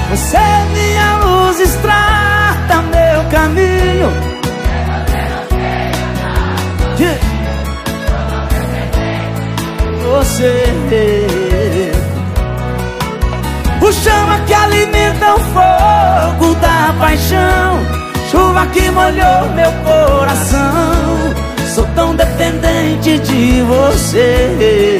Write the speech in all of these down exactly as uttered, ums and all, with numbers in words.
Você é minha luz, estrada meu caminho. Yeah. Você, o chama que alimenta o fogo da paixão, chuva que molhou meu coração. Sou tão dependente de você.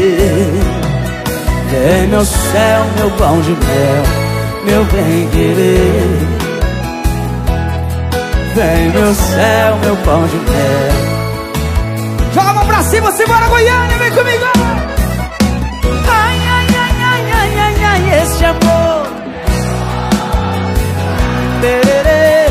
É meu céu, meu pão de mel, meu bem-querer. Vem meu céu, meu pão de mel. Joga a mão pra cima, simbora Goiânia, vem comigo. Ai, ai, ai, ai, ai, ai, ai, esse amor. Tererê.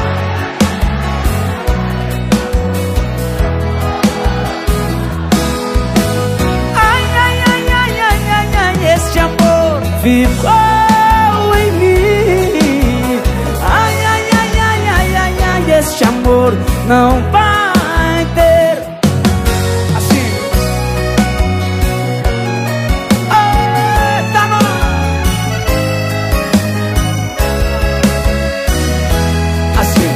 Ai, ai, ai, ai, ai, ai, ai, esse amor ficou em mim. Ai, ai, ai, ai, ai, ai, ai, esse amor não vai ter. Assim. Eita, nós. Assim.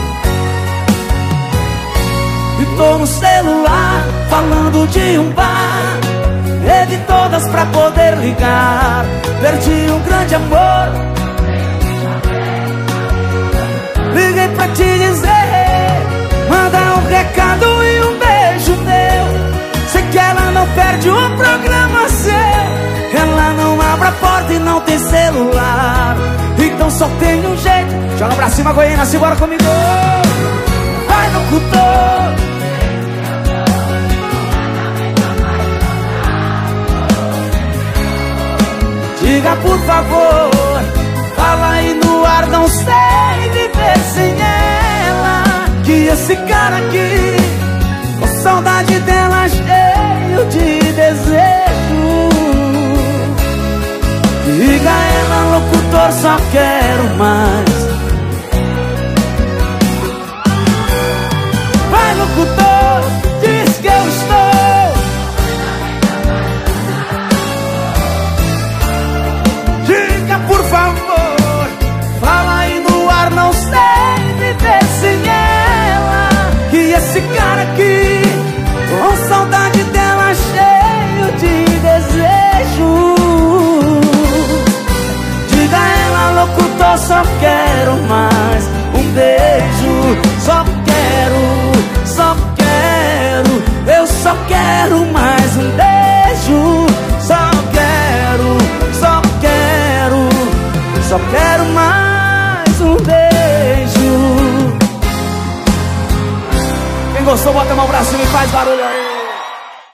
E tô no celular falando de um bar, teve todas pra poder ligar. Perdi um grande amor. Liguei pra te dizer, manda um recado e um beijo teu. Sei que ela não perde um programa seu. Ela não abre a porta e não tem celular. Então só tem um jeito. Joga pra cima, Goiânia, segura comigo. Vai no cultor. Diga por favor, fala aí no ar, não sei viver sem ela. Que esse cara aqui, com saudade dela, cheio de desejo. Diga ela, locutor, só quero mais. Vai, locutor, diz que eu estou. Por favor, fala aí no ar, não sei viver sem ela. Que esse cara aqui, com saudade dela, cheio de desejo. Diga ela, locutor, só quero mais um beijo. Só quero, só quero, eu só quero mais um beijo. Só quero, só quero, só quero mais um beijo. Quem gostou, bota a mão pra cima e faz barulho aí.